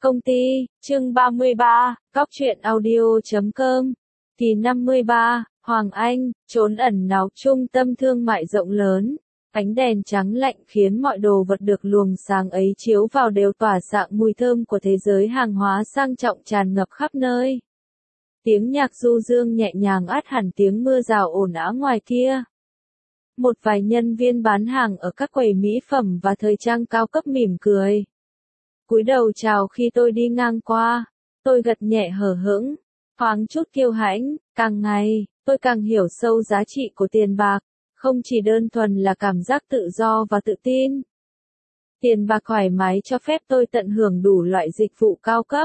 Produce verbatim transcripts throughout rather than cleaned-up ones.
Công ty, chương ba mươi ba, Cóc truyện audio chấm com. Kỳ năm mươi ba, Hoàng Anh, trốn ẩn náu trung tâm thương mại rộng lớn. Ánh đèn trắng lạnh khiến mọi đồ vật được luồng sáng ấy chiếu vào đều tỏa dạng mùi thơm của thế giới hàng hóa sang trọng tràn ngập khắp nơi. Tiếng nhạc du dương nhẹ nhàng át hẳn tiếng mưa rào ồn ào ngoài kia. Một vài nhân viên bán hàng ở các quầy mỹ phẩm và thời trang cao cấp mỉm cười. Cúi đầu chào khi tôi đi ngang qua, tôi gật nhẹ hờ hững, thoáng chút kiêu hãnh, càng ngày, tôi càng hiểu sâu giá trị của tiền bạc, không chỉ đơn thuần là cảm giác tự do và tự tin. Tiền bạc thoải mái cho phép tôi tận hưởng đủ loại dịch vụ cao cấp,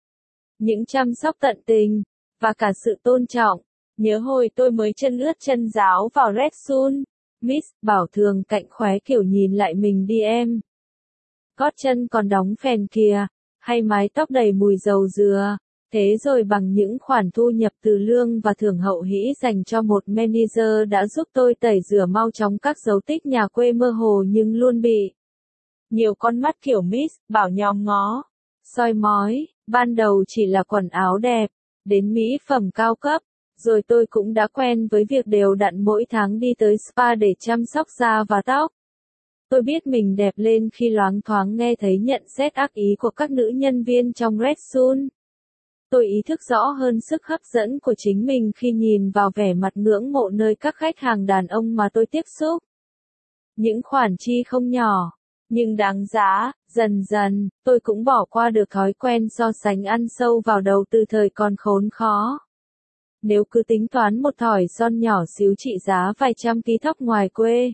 những chăm sóc tận tình, và cả sự tôn trọng. Nhớ hồi tôi mới chân ướt chân ráo vào Red Sun, Miss Bảo thường cạnh khóe kiểu nhìn lại mình đi em. Gót chân còn đóng phèn kìa, hay mái tóc đầy mùi dầu dừa, thế rồi bằng những khoản thu nhập từ lương và thưởng hậu hĩ dành cho một manager đã giúp tôi tẩy rửa mau chóng các dấu tích nhà quê mơ hồ nhưng luôn bị nhiều con mắt kiểu Miss Bảo nhòm ngó, soi mói, ban đầu chỉ là quần áo đẹp, đến mỹ phẩm cao cấp, rồi tôi cũng đã quen với việc đều đặn mỗi tháng đi tới spa để chăm sóc da và tóc. Tôi biết mình đẹp lên khi loáng thoáng nghe thấy nhận xét ác ý của các nữ nhân viên trong Red Sun. Tôi ý thức rõ hơn sức hấp dẫn của chính mình khi nhìn vào vẻ mặt ngưỡng mộ nơi các khách hàng đàn ông mà tôi tiếp xúc. Những khoản chi không nhỏ, nhưng đáng giá, dần dần, tôi cũng bỏ qua được thói quen so sánh ăn sâu vào đầu từ thời còn khốn khó. Nếu cứ tính toán một thỏi son nhỏ xíu trị giá vài trăm ký thóc ngoài quê,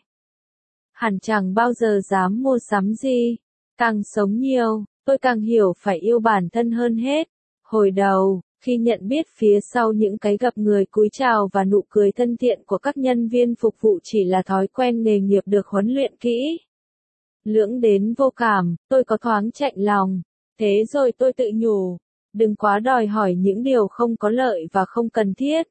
hẳn chẳng bao giờ dám mua sắm gì. Càng sống nhiều, tôi càng hiểu phải yêu bản thân hơn hết. Hồi đầu, khi nhận biết phía sau những cái gặp người cúi chào và nụ cười thân thiện của các nhân viên phục vụ chỉ là thói quen nghề nghiệp được huấn luyện kỹ lưỡng đến vô cảm, tôi có thoáng chạnh lòng. Thế rồi tôi tự nhủ, đừng quá đòi hỏi những điều không có lợi và không cần thiết.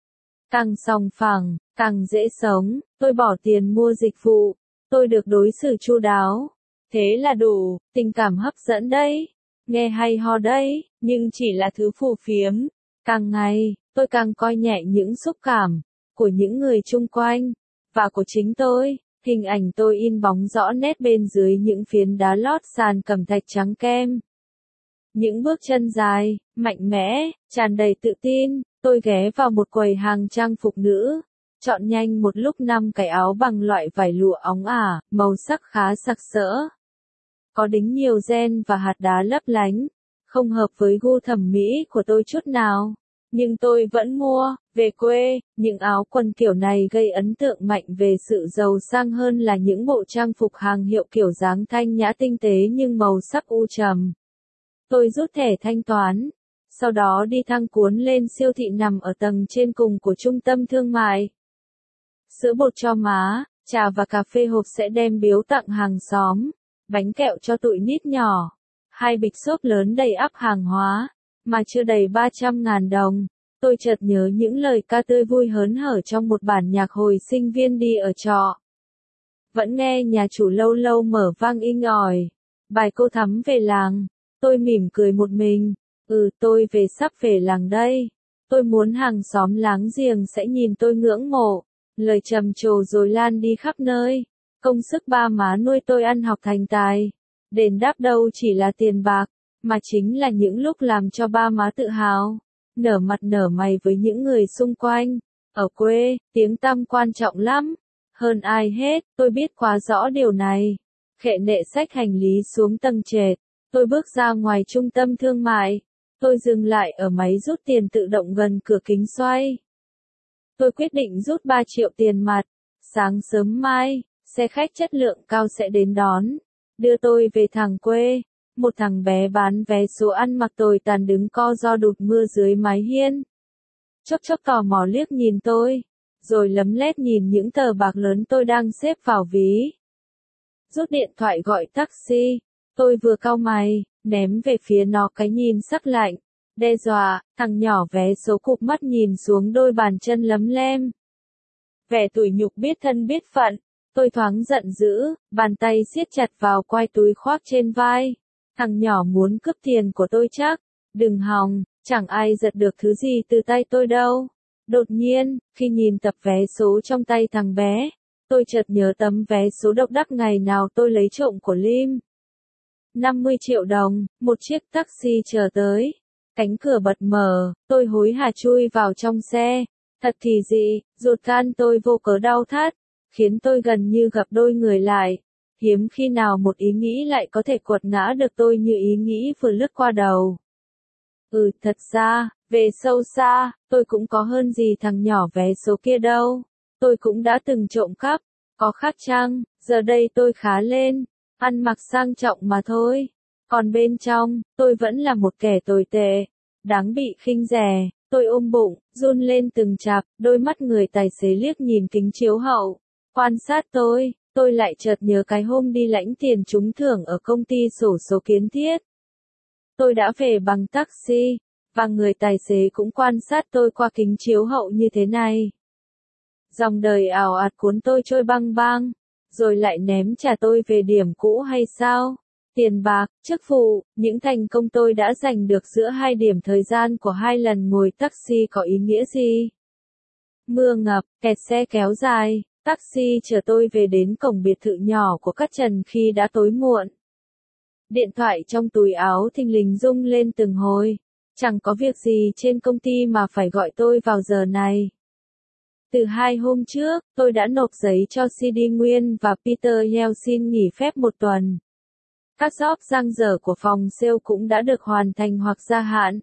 Càng sòng phẳng, càng dễ sống, tôi bỏ tiền mua dịch vụ. Tôi được đối xử chu đáo. Thế là đủ, tình cảm hấp dẫn đấy. Nghe hay ho đấy, nhưng chỉ là thứ phù phiếm. Càng ngày, tôi càng coi nhẹ những xúc cảm của những người chung quanh, và của chính tôi. Hình ảnh tôi in bóng rõ nét bên dưới những phiến đá lót sàn cẩm thạch trắng kem. Những bước chân dài, mạnh mẽ, tràn đầy tự tin, tôi ghé vào một quầy hàng trang phục nữ. Chọn nhanh một lúc năm cái áo bằng loại vải lụa óng ả, màu sắc khá sặc sỡ. Có đính nhiều ren và hạt đá lấp lánh, không hợp với gu thẩm mỹ của tôi chút nào. Nhưng tôi vẫn mua, về quê, những áo quần kiểu này gây ấn tượng mạnh về sự giàu sang hơn là những bộ trang phục hàng hiệu kiểu dáng thanh nhã tinh tế nhưng màu sắc u trầm. Tôi rút thẻ thanh toán, sau đó đi thang cuốn lên siêu thị nằm ở tầng trên cùng của trung tâm thương mại. Sữa bột cho má, trà và cà phê hộp sẽ đem biếu tặng hàng xóm, bánh kẹo cho tụi nít nhỏ, hai bịch xốp lớn đầy ắp hàng hóa, mà chưa đầy ba trăm ngàn đồng. Tôi chợt nhớ những lời ca tươi vui hớn hở trong một bản nhạc hồi sinh viên đi ở trọ. Vẫn nghe nhà chủ lâu lâu mở vang inh ỏi, bài cô thắm về làng. Tôi mỉm cười một mình, ừ tôi về sắp về làng đây. Tôi muốn hàng xóm láng giềng sẽ nhìn tôi ngưỡng mộ. Lời trầm trồ rồi lan đi khắp nơi. Công sức ba má nuôi tôi ăn học thành tài. Đền đáp đâu chỉ là tiền bạc, mà chính là những lúc làm cho ba má tự hào. Nở mặt nở mày với những người xung quanh. Ở quê, tiếng tăm quan trọng lắm. Hơn ai hết, tôi biết quá rõ điều này. Khệ nệ xách hành lý xuống tầng trệt. Tôi bước ra ngoài trung tâm thương mại. Tôi dừng lại ở máy rút tiền tự động gần cửa kính xoay. Tôi quyết định rút ba triệu tiền mặt. Sáng sớm mai, xe khách chất lượng cao sẽ đến đón, đưa tôi về thẳng quê. Một thằng bé bán vé số ăn mặc tồi tàn đứng co ro đụt mưa dưới mái hiên. Chốc chốc tò mò liếc nhìn tôi, rồi lấm lét nhìn những tờ bạc lớn tôi đang xếp vào ví. Rút điện thoại gọi taxi, tôi vừa cau mày, ném về phía nó cái nhìn sắc lạnh. Đe dọa, thằng nhỏ vé số cụp mắt nhìn xuống đôi bàn chân lấm lem. Vẻ tủi nhục biết thân biết phận, tôi thoáng giận dữ, bàn tay siết chặt vào quai túi khoác trên vai. Thằng nhỏ muốn cướp tiền của tôi chắc. Đừng hòng, chẳng ai giật được thứ gì từ tay tôi đâu. Đột nhiên, khi nhìn tập vé số trong tay thằng bé, tôi chợt nhớ tấm vé số độc đắc ngày nào tôi lấy trộm của Lim. năm mươi triệu đồng, một chiếc taxi chờ tới. Cánh cửa bật mở, tôi hối hả chui vào trong xe. Thật thì dị, ruột gan tôi vô cớ đau thắt, khiến tôi gần như gặp đôi người lại. Hiếm khi nào một ý nghĩ lại có thể quật ngã được tôi như ý nghĩ vừa lướt qua đầu. Ừ, thật ra, về sâu xa, tôi cũng có hơn gì thằng nhỏ vé số kia đâu. Tôi cũng đã từng trộm cắp, có khác chăng, giờ đây tôi khá lên, ăn mặc sang trọng mà thôi. Còn bên trong, tôi vẫn là một kẻ tồi tệ, đáng bị khinh rẻ. Tôi ôm bụng, run lên từng chạp, đôi mắt người tài xế liếc nhìn kính chiếu hậu. Quan sát tôi, tôi lại chợt nhớ cái hôm đi lãnh tiền trúng thưởng ở công ty xổ số Kiến Thiết. Tôi đã về bằng taxi, và người tài xế cũng quan sát tôi qua kính chiếu hậu như thế này. Dòng đời ảo ạt cuốn tôi trôi băng băng, rồi lại ném trả tôi về điểm cũ hay sao? Tiền bạc, chức vụ, những thành công tôi đã giành được giữa hai điểm thời gian của hai lần ngồi taxi có ý nghĩa gì? Mưa ngập, kẹt xe kéo dài, taxi chở tôi về đến cổng biệt thự nhỏ của Cát Trần khi đã tối muộn. Điện thoại trong túi áo thình lình rung lên từng hồi. Chẳng có việc gì trên công ty mà phải gọi tôi vào giờ này. Từ hai hôm trước, tôi đã nộp giấy cho xê đê Nguyên và Peter Yell xin nghỉ phép một tuần. Các job dang dở của phòng sale cũng đã được hoàn thành hoặc gia hạn.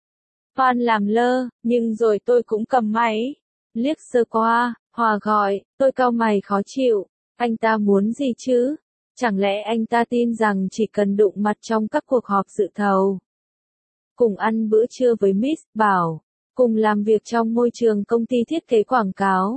Phan làm lơ, nhưng rồi tôi cũng cầm máy. Liếc sơ qua, Hòa gọi, tôi cau mày khó chịu. Anh ta muốn gì chứ? Chẳng lẽ anh ta tin rằng chỉ cần đụng mặt trong các cuộc họp dự thầu, cùng ăn bữa trưa với Miss Bảo, cùng làm việc trong môi trường công ty thiết kế quảng cáo,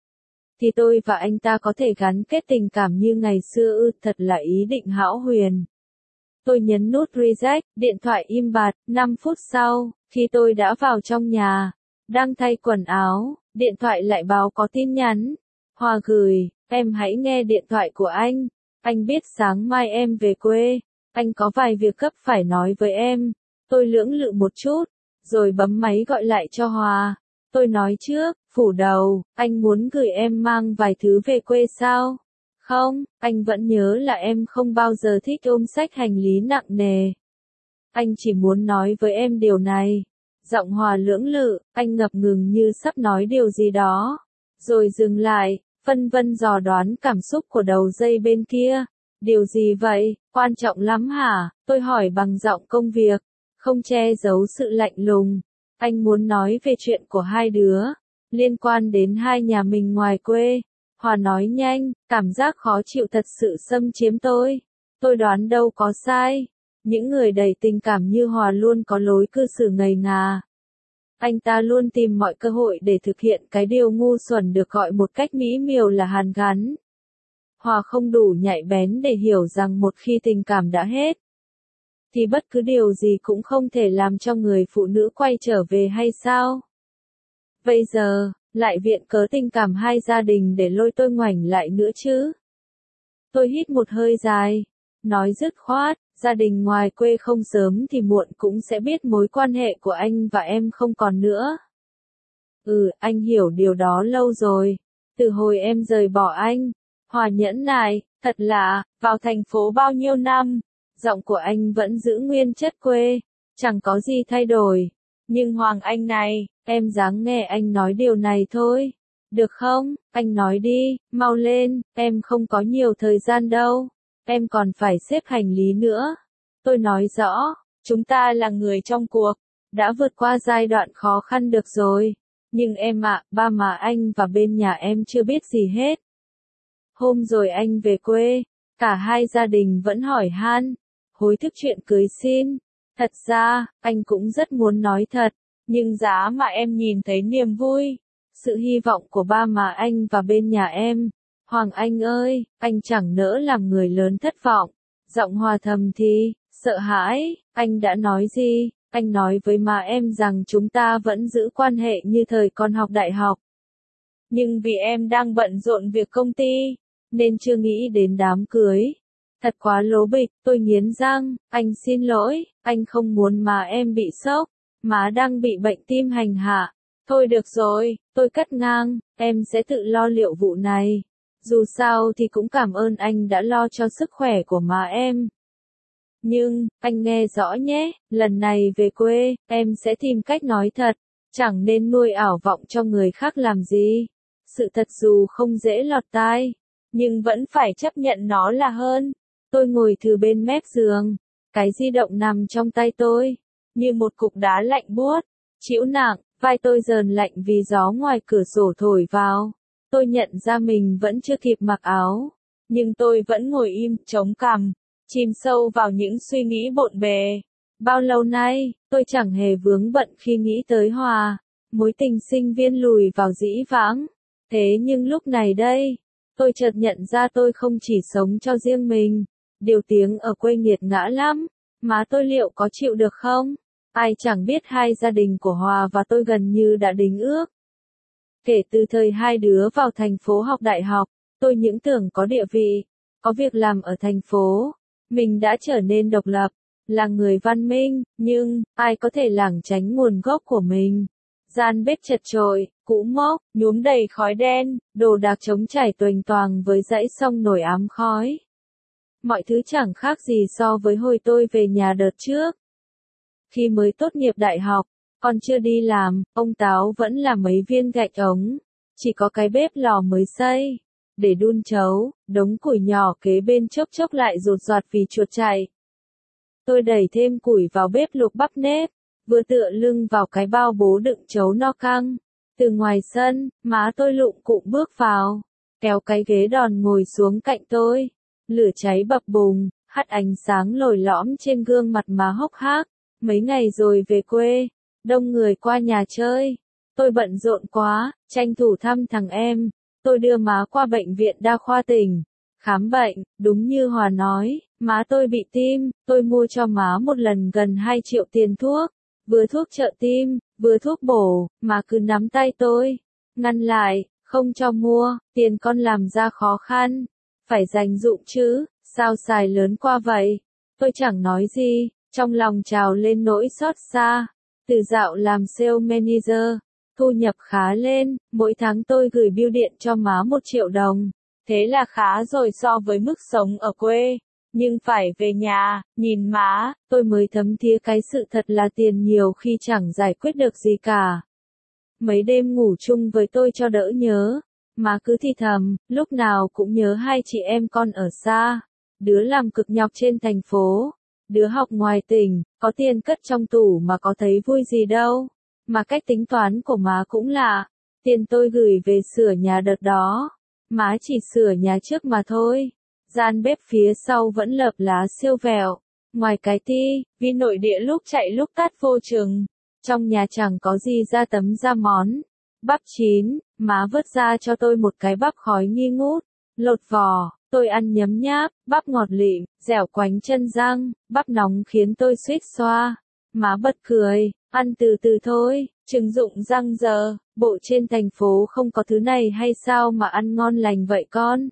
thì tôi và anh ta có thể gắn kết tình cảm như ngày xưa ư? Thật là ý định hão huyền. Tôi nhấn nút reject, điện thoại im bặt. Năm phút sau, khi tôi đã vào trong nhà, đang thay quần áo, điện thoại lại báo có tin nhắn. Hòa gửi, em hãy nghe điện thoại của anh. Anh biết sáng mai em về quê. Anh có vài việc gấp phải nói với em. Tôi lưỡng lự một chút, rồi bấm máy gọi lại cho Hòa. Tôi nói trước, phủ đầu, anh muốn gửi em mang vài thứ về quê sao? Không, anh vẫn nhớ là em không bao giờ thích ôm xách hành lý nặng nề. Anh chỉ muốn nói với em điều này. Giọng Hòa lưỡng lự, anh ngập ngừng như sắp nói điều gì đó. Rồi dừng lại, phân vân dò đoán cảm xúc của đầu dây bên kia. Điều gì vậy, quan trọng lắm hả? Tôi hỏi bằng giọng công việc, không che giấu sự lạnh lùng. Anh muốn nói về chuyện của hai đứa, liên quan đến hai nhà mình ngoài quê. Hòa nói nhanh, cảm giác khó chịu thật sự xâm chiếm tôi. Tôi đoán đâu có sai. Những người đầy tình cảm như Hòa luôn có lối cư xử ngây ngà. Anh ta luôn tìm mọi cơ hội để thực hiện cái điều ngu xuẩn được gọi một cách mỹ miều là hàn gắn. Hòa không đủ nhạy bén để hiểu rằng một khi tình cảm đã hết, thì bất cứ điều gì cũng không thể làm cho người phụ nữ quay trở về hay sao? Bây giờ, lại viện cớ tình cảm hai gia đình để lôi tôi ngoảnh lại nữa chứ? Tôi hít một hơi dài, nói dứt khoát, gia đình ngoài quê không sớm thì muộn cũng sẽ biết mối quan hệ của anh và em không còn nữa. Ừ, anh hiểu điều đó lâu rồi. Từ hồi em rời bỏ anh. Hòa nhẫn nại, thật lạ, vào thành phố bao nhiêu năm, giọng của anh vẫn giữ nguyên chất quê, chẳng có gì thay đổi. Nhưng Hoàng Anh này, em dáng nghe anh nói điều này thôi. Được không, anh nói đi, mau lên, em không có nhiều thời gian đâu. Em còn phải xếp hành lý nữa. Tôi nói rõ, chúng ta là người trong cuộc, đã vượt qua giai đoạn khó khăn được rồi. Nhưng em ạ, ba má anh và bên nhà em chưa biết gì hết. Hôm rồi anh về quê, cả hai gia đình vẫn hỏi han, hối thức chuyện cưới xin. Thật ra, anh cũng rất muốn nói thật, nhưng giá mà em nhìn thấy niềm vui, sự hy vọng của ba má anh và bên nhà em. Hoàng Anh ơi, anh chẳng nỡ làm người lớn thất vọng. Giọng Hòa thầm thì, sợ hãi, anh đã nói gì? Anh nói với má em rằng chúng ta vẫn giữ quan hệ như thời còn học đại học. Nhưng vì em đang bận rộn việc công ty, nên chưa nghĩ đến đám cưới. Thật quá lố bịch, tôi nghiến răng, anh xin lỗi, anh không muốn má em bị sốc, má đang bị bệnh tim hành hạ. Thôi được rồi, tôi cắt ngang, em sẽ tự lo liệu vụ này. Dù sao thì cũng cảm ơn anh đã lo cho sức khỏe của má em. Nhưng, anh nghe rõ nhé, lần này về quê, em sẽ tìm cách nói thật, chẳng nên nuôi ảo vọng cho người khác làm gì. Sự thật dù không dễ lọt tai, nhưng vẫn phải chấp nhận nó là hơn. Tôi ngồi thư bên mép giường, cái di động nằm trong tay tôi, như một cục đá lạnh buốt, trĩu nặng, vai tôi rờn lạnh vì gió ngoài cửa sổ thổi vào. Tôi nhận ra mình vẫn chưa kịp mặc áo, nhưng tôi vẫn ngồi im, chống cằm, chìm sâu vào những suy nghĩ bộn bề. Bao lâu nay, tôi chẳng hề vướng bận khi nghĩ tới Hòa, mối tình sinh viên lùi vào dĩ vãng. Thế nhưng lúc này đây, tôi chợt nhận ra tôi không chỉ sống cho riêng mình. Điều tiếng ở quê nghiệt ngã lắm, má tôi liệu có chịu được không? Ai chẳng biết hai gia đình của Hòa và tôi gần như đã đính ước. Kể từ thời hai đứa vào thành phố học đại học, tôi những tưởng có địa vị, có việc làm ở thành phố, mình đã trở nên độc lập, là người văn minh, nhưng, ai có thể lảng tránh nguồn gốc của mình. Gian bếp chật chội, cũ mốc, nhuốm đầy khói đen, đồ đạc trống trải toành toàng với dãy sông nổi ám khói. Mọi thứ chẳng khác gì so với hồi tôi về nhà đợt trước. Khi mới tốt nghiệp đại học, còn chưa đi làm, ông Táo vẫn là mấy viên gạch ống, chỉ có cái bếp lò mới xây, để đun chấu, đống củi nhỏ kế bên chốc chốc lại rột rọt vì chuột chạy. Tôi đẩy thêm củi vào bếp luộc bắp nếp, vừa tựa lưng vào cái bao bố đựng chấu no căng. Từ ngoài sân, má tôi lụng cụng bước vào, kéo cái ghế đòn ngồi xuống cạnh tôi. Lửa cháy bập bùng, hắt ánh sáng lồi lõm trên gương mặt má hốc hác. Mấy ngày rồi về quê, đông người qua nhà chơi. Tôi bận rộn quá, tranh thủ thăm thằng em. Tôi đưa má qua bệnh viện đa khoa tỉnh, khám bệnh, đúng như Hòa nói, má tôi bị tim, tôi mua cho má một lần gần hai triệu tiền thuốc. Vừa thuốc trợ tim, vừa thuốc bổ, má cứ nắm tay tôi, ngăn lại, không cho mua, tiền con làm ra khó khăn, phải dành dụm chứ, sao xài lớn qua vậy. Tôi chẳng nói gì, trong lòng trào lên nỗi xót xa. Từ dạo làm sale manager, thu nhập khá lên, mỗi tháng tôi gửi bưu điện cho má một triệu đồng. Thế là khá rồi so với mức sống ở quê. Nhưng phải về nhà, nhìn má, tôi mới thấm thía cái sự thật là tiền nhiều khi chẳng giải quyết được gì cả. Mấy đêm ngủ chung với tôi cho đỡ nhớ, má cứ thì thầm, lúc nào cũng nhớ hai chị em con ở xa. Đứa làm cực nhọc trên thành phố, đứa học ngoài tỉnh, có tiền cất trong tủ mà có thấy vui gì đâu. Mà cách tính toán của má cũng lạ, tiền tôi gửi về sửa nhà đợt đó, má chỉ sửa nhà trước mà thôi. Gian bếp phía sau vẫn lợp lá siêu vẹo. Ngoài cái ti, vi nội địa lúc chạy lúc tắt vô chừng. Trong nhà chẳng có gì ra tấm ra món. Bắp chín, má vớt ra cho tôi một cái bắp khói nghi ngút. Lột vỏ, tôi ăn nhấm nháp, bắp ngọt lịm, dẻo quánh chân răng, bắp nóng khiến tôi suýt xoa. Má bật cười, ăn từ từ thôi, chừng dụng răng giờ, bộ trên thành phố không có thứ này hay sao mà ăn ngon lành vậy con?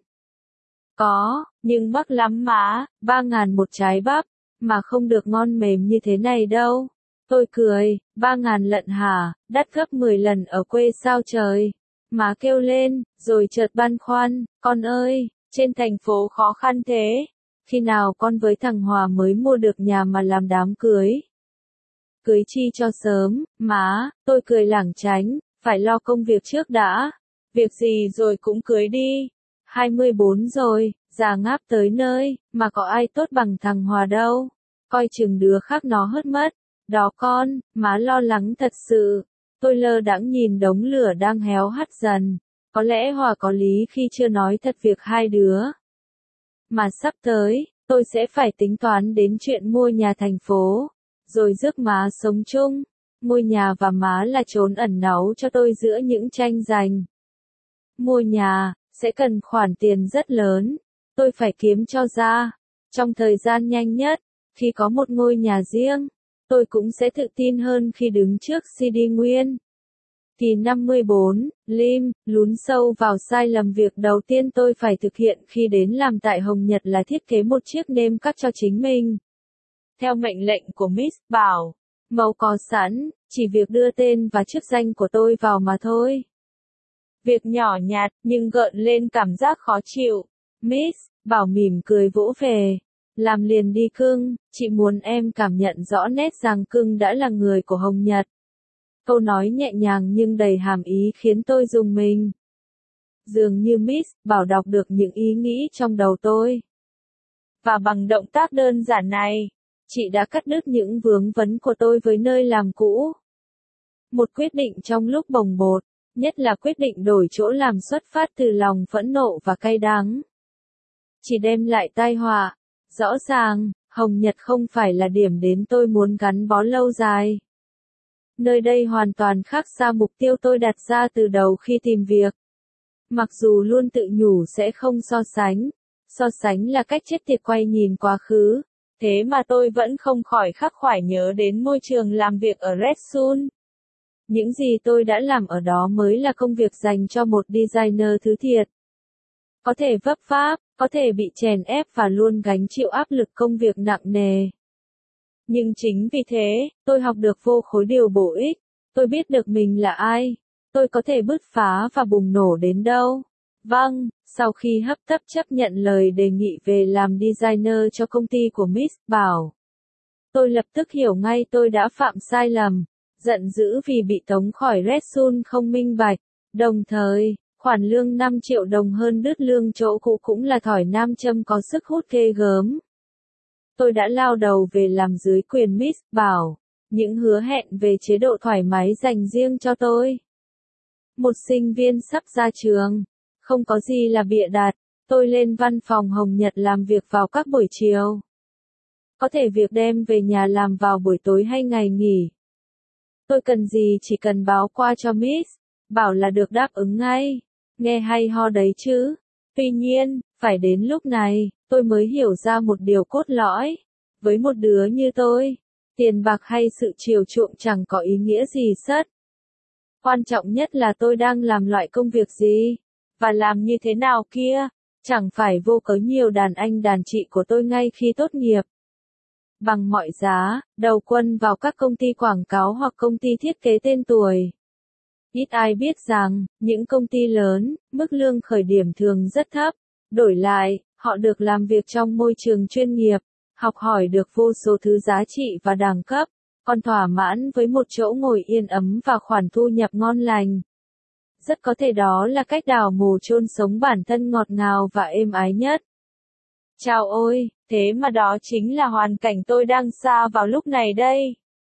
Có, nhưng mắc lắm má, ba ngàn một trái bắp, mà không được ngon mềm như thế này đâu. Tôi cười, ba ngàn lận hả, đắt gấp mười lần ở quê sao trời. Má kêu lên, rồi chợt băn khoăn, con ơi, trên thành phố khó khăn thế. Khi nào con với thằng Hòa mới mua được nhà mà làm đám cưới? Cưới chi cho sớm, má, tôi cười lảng tránh, phải lo công việc trước đã. Việc gì rồi cũng cưới đi. hai mươi bốn rồi, già ngáp tới nơi, mà có ai tốt bằng thằng Hòa đâu. Coi chừng đứa khác nó hớt mất. Đó con, má lo lắng thật sự. Tôi lơ đãng nhìn đống lửa đang héo hắt dần. Có lẽ Hòa có lý khi chưa nói thật việc hai đứa. Mà sắp tới, tôi sẽ phải tính toán đến chuyện mua nhà thành phố, rồi rước má sống chung. Mua nhà và má là chốn ẩn náu cho tôi giữa những tranh giành. Mua nhà sẽ cần khoản tiền rất lớn, tôi phải kiếm cho ra. Trong thời gian nhanh nhất, khi có một ngôi nhà riêng, tôi cũng sẽ tự tin hơn khi đứng trước xê đê Nguyên. Kỳ năm mươi bốn, Lim, lún sâu vào sai lầm. Việc đầu tiên tôi phải thực hiện khi đến làm tại Hồng Nhật là thiết kế một chiếc name card cho chính mình. Theo mệnh lệnh của Miss Bảo, màu có sẵn, chỉ việc đưa tên và chức danh của tôi vào mà thôi. Việc nhỏ nhặt, nhưng gợn lên cảm giác khó chịu. Miss Bảo mỉm cười vỗ về. Làm liền đi cưng, chị muốn em cảm nhận rõ nét rằng cưng đã là người của Hồng Nhật. Câu nói nhẹ nhàng nhưng đầy hàm ý khiến tôi rùng mình. Dường như Miss Bảo đọc được những ý nghĩ trong đầu tôi. Và bằng động tác đơn giản này, chị đã cắt đứt những vướng vấn của tôi với nơi làm cũ. Một quyết định trong lúc bồng bột, nhất là quyết định đổi chỗ làm xuất phát từ lòng phẫn nộ và cay đắng. Chỉ đem lại tai họa. Rõ ràng, Hồng Nhật không phải là điểm đến tôi muốn gắn bó lâu dài. Nơi đây hoàn toàn khác xa mục tiêu tôi đặt ra từ đầu khi tìm việc. Mặc dù luôn tự nhủ sẽ không so sánh, so sánh là cách chết tiệt quay nhìn quá khứ, thế mà tôi vẫn không khỏi khắc khoải nhớ đến môi trường làm việc ở Red Sun. Những gì tôi đã làm ở đó mới là công việc dành cho một designer thứ thiệt. Có thể vấp váp, có thể bị chèn ép và luôn gánh chịu áp lực công việc nặng nề. Nhưng chính vì thế, tôi học được vô khối điều bổ ích. Tôi biết được mình là ai. Tôi có thể bứt phá và bùng nổ đến đâu. Vâng, sau khi hấp tấp chấp nhận lời đề nghị về làm designer cho công ty của Miss Bảo, tôi lập tức hiểu ngay tôi đã phạm sai lầm. Giận dữ vì bị tống khỏi Red Sun không minh bạch. Đồng thời, khoản lương năm triệu đồng hơn đứt lương chỗ cũ cũng là thỏi nam châm có sức hút ghê gớm. Tôi đã lao đầu về làm dưới quyền Miss Bảo, những hứa hẹn về chế độ thoải mái dành riêng cho tôi. Một sinh viên sắp ra trường, không có gì là bịa đặt, tôi lên văn phòng Hồng Nhật làm việc vào các buổi chiều. Có thể việc đem về nhà làm vào buổi tối hay ngày nghỉ. Tôi cần gì chỉ cần báo qua cho Miss Bảo là được đáp ứng ngay. Nghe hay ho đấy chứ. Tuy nhiên, phải đến lúc này, tôi mới hiểu ra một điều cốt lõi. Với một đứa như tôi, tiền bạc hay sự chiều chuộng chẳng có ý nghĩa gì sất. Quan trọng nhất là tôi đang làm loại công việc gì, và làm như thế nào kia. Chẳng phải vô cớ nhiều đàn anh đàn chị của tôi ngay khi tốt nghiệp. Bằng mọi giá, đầu quân vào các công ty quảng cáo hoặc công ty thiết kế tên tuổi. Ít ai biết rằng, những công ty lớn, mức lương khởi điểm thường rất thấp. Đổi lại, họ được làm việc trong môi trường chuyên nghiệp, học hỏi được vô số thứ giá trị và đẳng cấp, còn thỏa mãn với một chỗ ngồi yên ấm và khoản thu nhập ngon lành. Rất có thể đó là cách đào mồ chôn sống bản thân ngọt ngào và êm ái nhất. Chao ôi, thế mà đó chính là hoàn cảnh tôi đang sa vào lúc này đây.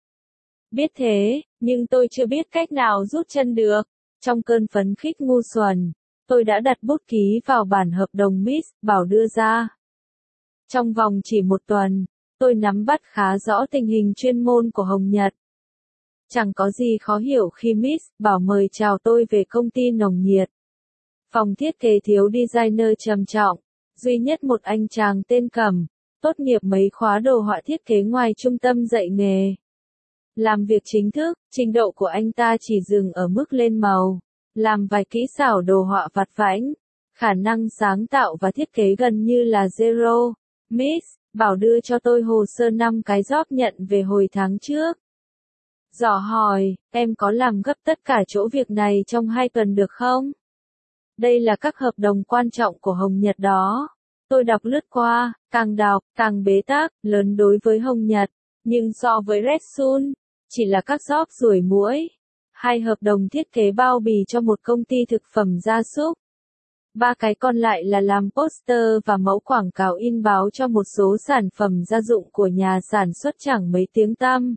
Biết thế, nhưng tôi chưa biết cách nào rút chân được. Trong cơn phấn khích ngu xuẩn, tôi đã đặt bút ký vào bản hợp đồng Miss Bảo đưa ra. Trong vòng chỉ một tuần, tôi nắm bắt khá rõ tình hình chuyên môn của Hồng Nhật. Chẳng có gì khó hiểu khi Miss Bảo mời chào tôi về công ty nồng nhiệt. Phòng thiết kế thiếu designer trầm trọng, duy nhất một anh chàng tên Cẩm, tốt nghiệp mấy khóa đồ họa thiết kế ngoài trung tâm dạy nghề. Làm việc chính thức, trình độ của anh ta chỉ dừng ở mức lên màu, làm vài kỹ xảo đồ họa vặt vãnh, khả năng sáng tạo và thiết kế gần như là zero. Miss Bảo đưa cho tôi hồ sơ năm cái job nhận về hồi tháng trước. Dò hỏi, em có làm gấp tất cả chỗ việc này trong hai tuần được không? Đây là các hợp đồng quan trọng của Hồng Nhật đó. Tôi đọc lướt qua, càng đọc, càng bế tắc, lớn đối với Hồng Nhật, nhưng so với Red Sun, chỉ là các job ruồi muỗi. Hai hợp đồng thiết kế bao bì cho một công ty thực phẩm gia súc. Ba cái còn lại là làm poster và mẫu quảng cáo in báo cho một số sản phẩm gia dụng của nhà sản xuất chẳng mấy tiếng tăm.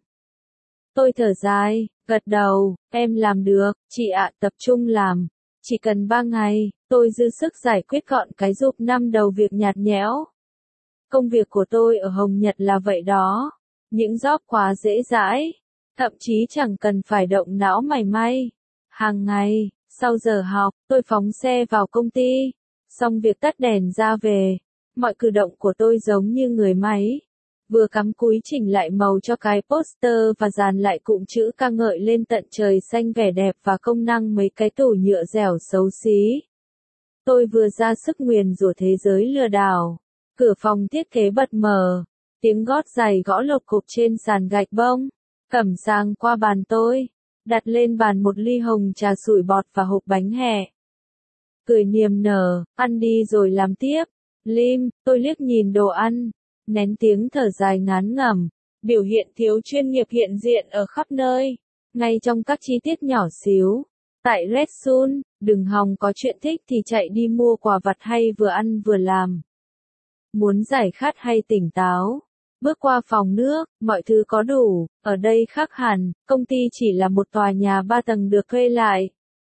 Tôi thở dài, gật đầu, em làm được, chị ạ, tập trung làm. Chỉ cần ba ngày, tôi dư sức giải quyết gọn cái giục năm đầu việc nhạt nhẽo. Công việc của tôi ở Hồng Nhật là vậy đó. Những job quá dễ dãi. Thậm chí chẳng cần phải động não mảy may. Hàng ngày, sau giờ học, tôi phóng xe vào công ty. Xong việc tắt đèn ra về. Mọi cử động của tôi giống như người máy. vừa cắm cúi chỉnh lại màu cho cái poster và dàn lại cụm chữ ca ngợi lên tận trời xanh vẻ đẹp và công năng mấy cái tủ nhựa dẻo xấu xí. Tôi vừa ra sức nguyền rủa thế giới lừa đảo. Cửa phòng thiết kế bật mở. Tiếng gót giày gõ lộc cục trên sàn gạch bông. Cẩm sang qua bàn tôi. Đặt lên bàn một ly hồng trà sủi bọt và hộp bánh hẹ. Cười niềm nở, ăn đi rồi làm tiếp. Lim, tôi liếc nhìn đồ ăn. Nén tiếng thở dài ngán ngẩm. Biểu hiện thiếu chuyên nghiệp hiện diện ở khắp nơi. Ngay trong các chi tiết nhỏ xíu. Tại Red Sun, đừng hòng có chuyện thích thì chạy đi mua quà vặt hay vừa ăn vừa làm. Muốn giải khát hay tỉnh táo, bước qua phòng nước, mọi thứ có đủ, ở đây khác hẳn, công ty chỉ là một tòa nhà ba tầng được thuê lại.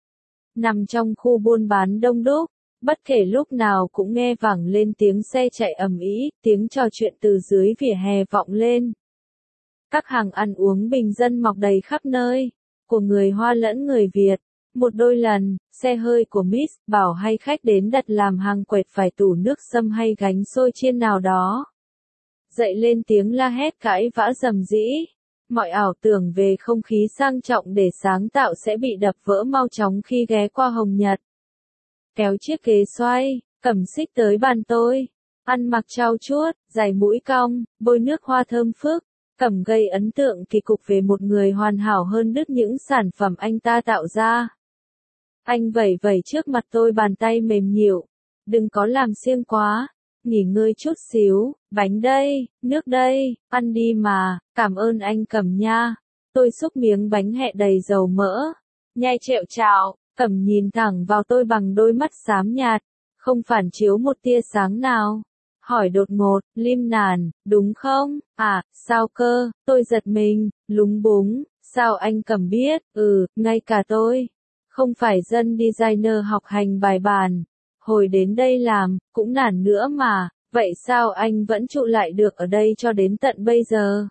Nằm trong khu buôn bán đông đúc, bất kể lúc nào cũng nghe vẳng lên tiếng xe chạy ầm ĩ, tiếng trò chuyện từ dưới vỉa hè vọng lên. Các hàng ăn uống bình dân mọc đầy khắp nơi, của người Hoa lẫn người Việt. Một đôi lần, xe hơi của Miss Bảo hay khách đến đặt làm hàng quẹt phải tủ nước sâm hay gánh xôi chiên nào đó. Dậy lên tiếng la hét cãi vã rầm rĩ. Mọi ảo tưởng về không khí sang trọng để sáng tạo sẽ bị đập vỡ mau chóng khi ghé qua Hồng Nhật. Kéo chiếc ghế xoay, cầm xích tới bàn tôi. Ăn mặc trau chuốt, giày mũi cong, bôi nước hoa thơm phức. Cẩm gây ấn tượng kỳ cục về một người hoàn hảo hơn đứt những sản phẩm anh ta tạo ra. Anh vẩy vẩy trước mặt tôi bàn tay mềm nhịu. Đừng có làm siêng quá. Nghỉ ngơi chút xíu. Bánh đây, nước đây, ăn đi mà. Cảm ơn anh Cẩm nha. Tôi xúc miếng bánh hẹ đầy dầu mỡ. Nhai trẹo trạo. Cẩm nhìn thẳng vào tôi bằng đôi mắt xám nhạt. Không phản chiếu một tia sáng nào. Hỏi đột ngột, Lim nàn, đúng không? À, sao cơ? Tôi giật mình, lúng búng. Sao anh Cẩm biết? Ừ, ngay cả tôi. Không phải dân designer học hành bài bản. Hồi đến đây làm, cũng nản nữa mà. Vậy sao anh vẫn trụ lại được ở đây cho đến tận bây giờ?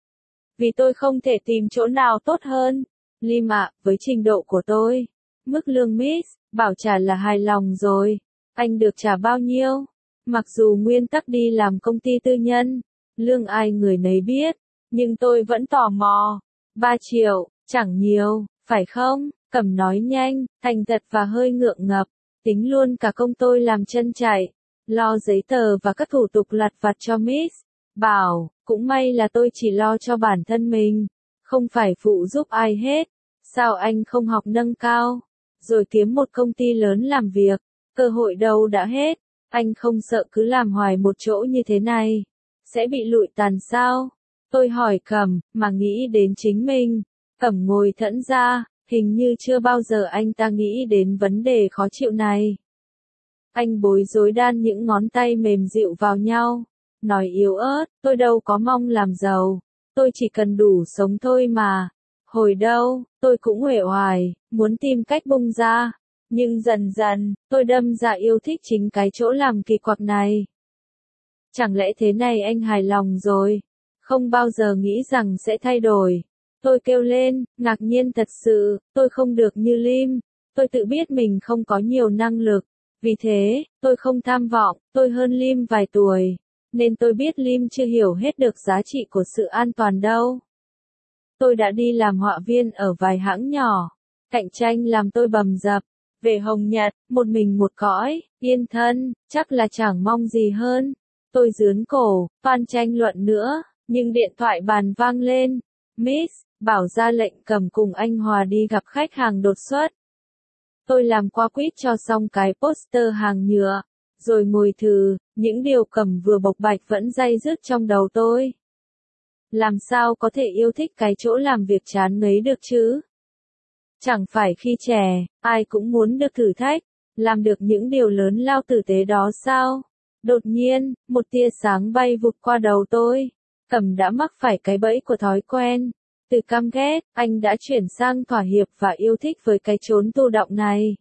Vì tôi không thể tìm chỗ nào tốt hơn. Lim ạ, với trình độ của tôi, mức lương Miss Bảo trả là hài lòng rồi. Anh được trả bao nhiêu? Mặc dù nguyên tắc đi làm công ty tư nhân, lương ai người nấy biết, nhưng tôi vẫn tò mò. ba triệu, chẳng nhiều, phải không? Cẩm nói nhanh, thành thật và hơi ngượng ngập. Tính luôn cả công tôi làm chân chạy, lo giấy tờ và các thủ tục lặt vặt cho Miss Bảo. Cũng may là tôi chỉ lo cho bản thân mình, không phải phụ giúp ai hết. Sao anh không học nâng cao, rồi kiếm một công ty lớn làm việc? Cơ hội đâu đã hết. Anh không sợ cứ làm hoài một chỗ như thế này sẽ bị lụi tàn sao? Tôi hỏi Cẩm, mà nghĩ đến chính mình. Cẩm ngồi thẫn ra, hình như chưa bao giờ anh ta nghĩ đến vấn đề khó chịu này. Anh bối rối đan những ngón tay mềm dịu vào nhau, nói yếu ớt, tôi đâu có mong làm giàu, tôi chỉ cần đủ sống thôi mà. Hồi đâu, tôi cũng uể oải, muốn tìm cách bung ra. Nhưng dần dần, tôi đâm ra yêu thích chính cái chỗ làm kỳ quặc này. Chẳng lẽ thế này anh hài lòng rồi? Không bao giờ nghĩ rằng sẽ thay đổi. Tôi kêu lên, ngạc nhiên thật sự, tôi không được như Lim. Tôi tự biết mình không có nhiều năng lực. Vì thế, tôi không tham vọng, tôi hơn Lim vài tuổi. Nên tôi biết Lim chưa hiểu hết được giá trị của sự an toàn đâu. Tôi đã đi làm họa viên ở vài hãng nhỏ. Cạnh tranh làm tôi bầm dập. Về Hồng Nhật, một mình một cõi, yên thân, chắc là chẳng mong gì hơn. Tôi rướn cổ, toan tranh luận nữa, nhưng điện thoại bàn vang lên. Miss Bảo ra lệnh Cẩm cùng anh Hòa đi gặp khách hàng đột xuất. Tôi làm qua quýt cho xong cái poster hàng nhựa, rồi ngồi thử, những điều Cẩm vừa bộc bạch vẫn day dứt trong đầu tôi. Làm sao có thể yêu thích cái chỗ làm việc chán ngấy được chứ? Chẳng phải khi trẻ, ai cũng muốn được thử thách, làm được những điều lớn lao tử tế đó sao? Đột nhiên, một tia sáng bay vụt qua đầu tôi. Cẩm đã mắc phải cái bẫy của thói quen. Từ căm ghét, anh đã chuyển sang thỏa hiệp và yêu thích với cái chốn tù động này.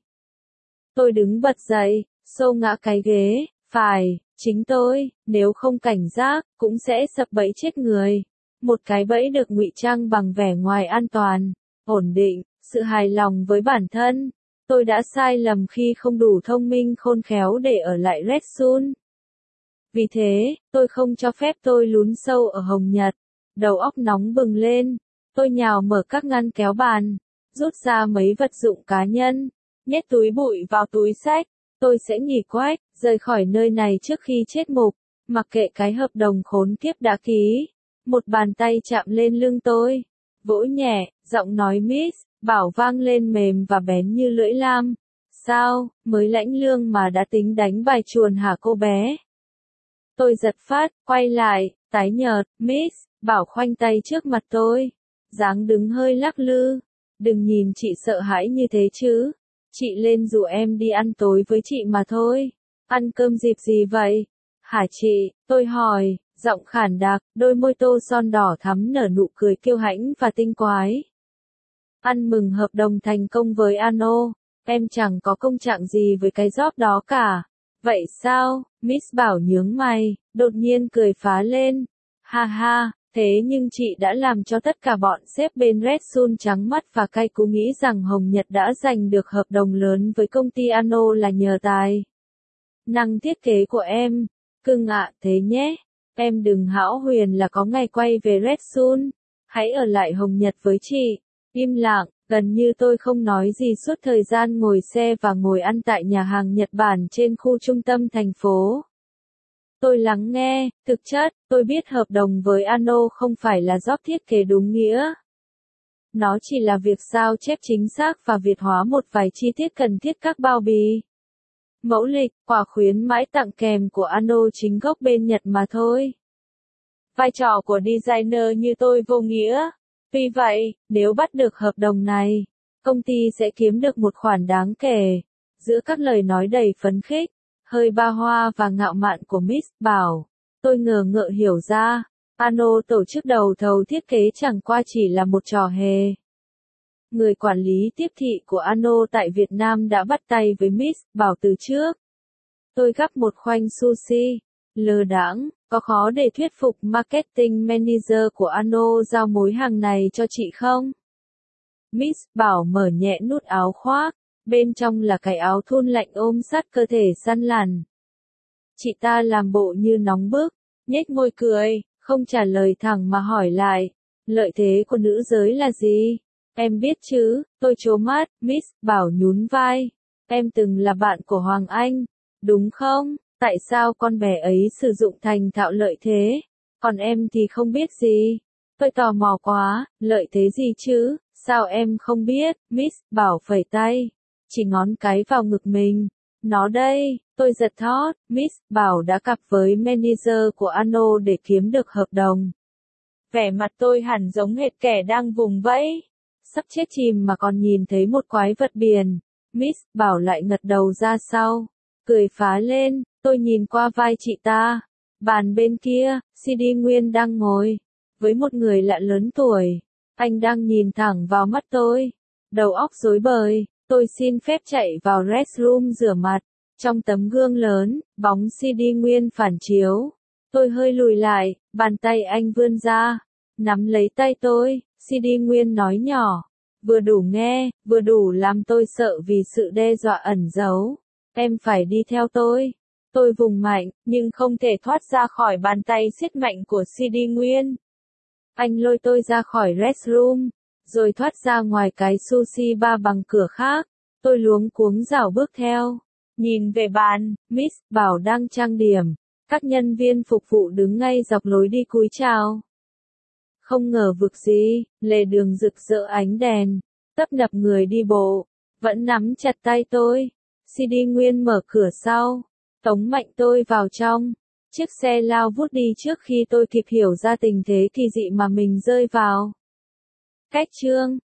Tôi đứng bật dậy, xô ngã cái ghế. Phải, chính tôi, nếu không cảnh giác, cũng sẽ sập bẫy chết người. Một cái bẫy được ngụy trang bằng vẻ ngoài an toàn, ổn định, sự hài lòng với bản thân. Tôi đã sai lầm khi không đủ thông minh khôn khéo để ở lại Red Sun. Vì thế, tôi không cho phép tôi lún sâu ở Hồng Nhật. Đầu óc nóng bừng lên. Tôi nhào mở các ngăn kéo bàn, rút ra mấy vật dụng cá nhân, nhét túi bụi vào túi xách. Tôi sẽ nghỉ quách, rời khỏi nơi này trước khi chết mục, mặc kệ cái hợp đồng khốn kiếp đã ký. Một bàn tay chạm lên lưng tôi, vỗ nhẹ, giọng nói Miss Bảo vang lên mềm và bén như lưỡi lam. Sao, mới lãnh lương mà đã tính đánh bài chuồn hả cô bé? Tôi giật phát, quay lại, tái nhợt, Miss Bảo khoanh tay trước mặt tôi, dáng đứng hơi lắc lư. Đừng nhìn chị sợ hãi như thế chứ. Chị lên rủ em đi ăn tối với chị mà thôi. Ăn cơm dịp gì vậy? Hả chị? Tôi hỏi, giọng khản đặc, đôi môi tô son đỏ thắm nở nụ cười kiêu hãnh và tinh quái. Ăn mừng hợp đồng thành công với Ano. Em chẳng có công trạng gì với cái job đó cả. Vậy sao? Miss Bảo nhướng mày, đột nhiên cười phá lên. Ha ha, thế nhưng chị đã làm cho tất cả bọn sếp bên Red Sun trắng mắt và cay cú nghĩ rằng Hồng Nhật đã giành được hợp đồng lớn với công ty Ano là nhờ tài năng thiết kế của em. Cưng ạ, thế nhé. Em đừng hão huyền là có ngày quay về Red Sun. Hãy ở lại Hồng Nhật với chị. Im lặng, gần như tôi không nói gì suốt thời gian ngồi xe và ngồi ăn tại nhà hàng Nhật Bản trên khu trung tâm thành phố. Tôi lắng nghe, thực chất, tôi biết hợp đồng với Ano không phải là job thiết kế đúng nghĩa. Nó chỉ là việc sao chép chính xác và Việt hóa một vài chi tiết cần thiết các bao bì. Mẫu lịch, quà khuyến mãi tặng kèm của Ano chính gốc bên Nhật mà thôi. Vai trò của designer như tôi vô nghĩa. Vì vậy, nếu bắt được hợp đồng này, công ty sẽ kiếm được một khoản đáng kể. Giữa các lời nói đầy phấn khích, hơi ba hoa và ngạo mạn của Miss Bảo, tôi ngờ ngợ hiểu ra, Ano tổ chức đầu thầu thiết kế chẳng qua chỉ là một trò hề. Người quản lý tiếp thị của Ano tại Việt Nam đã bắt tay với Miss Bảo từ trước. Tôi gắp một khoanh sushi, lơ đãng, có khó để thuyết phục marketing manager của Ano giao mối hàng này cho chị không? Miss Bảo mở nhẹ nút áo khoác, bên trong là cái áo thun lạnh ôm sát cơ thể săn lằn. Chị ta làm bộ như nóng bức, nhếch môi cười, không trả lời thẳng mà hỏi lại, lợi thế của nữ giới là gì? Em biết chứ, tôi trố mắt, Miss Bảo nhún vai. Em từng là bạn của Hoàng Anh, đúng không? Tại sao con bé ấy sử dụng thành thạo lợi thế, còn em thì không biết gì? Tôi tò mò quá, lợi thế gì chứ, sao em không biết? Miss Bảo phẩy tay, chỉ ngón cái vào ngực mình. Nó đây, tôi giật thót, Miss Bảo đã cặp với manager của Ano để kiếm được hợp đồng. Vẻ mặt tôi hẳn giống hệt kẻ đang vùng vẫy, sắp chết chìm mà còn nhìn thấy một quái vật biển. Miss Bảo lại ngật đầu ra sau, cười phá lên. Tôi nhìn qua vai chị ta. Bàn bên kia, xê đê Nguyên đang ngồi với một người lạ lớn tuổi. Anh đang nhìn thẳng vào mắt tôi. Đầu óc rối bời, tôi xin phép chạy vào restroom rửa mặt. Trong tấm gương lớn, bóng xê đê Nguyên phản chiếu. Tôi hơi lùi lại, bàn tay anh vươn ra, nắm lấy tay tôi. xê đê Nguyên nói nhỏ, vừa đủ nghe, vừa đủ làm tôi sợ vì sự đe dọa ẩn giấu. Em phải đi theo tôi. Tôi vùng mạnh, nhưng không thể thoát ra khỏi bàn tay siết mạnh của xê đê Nguyên. Anh lôi tôi ra khỏi restroom, rồi thoát ra ngoài cái sushi bar bằng cửa khác. Tôi luống cuống rảo bước theo. Nhìn về bàn, Miss Bảo đang trang điểm. Các nhân viên phục vụ đứng ngay dọc lối đi cúi chào. Không ngờ vực gì, lề đường rực rỡ ánh đèn, tấp nập người đi bộ, vẫn nắm chặt tay tôi. xê đê Nguyên mở cửa sau, tống mạnh tôi vào trong. Chiếc xe lao vút đi trước khi tôi kịp hiểu ra tình thế kỳ dị mà mình rơi vào. Cách chương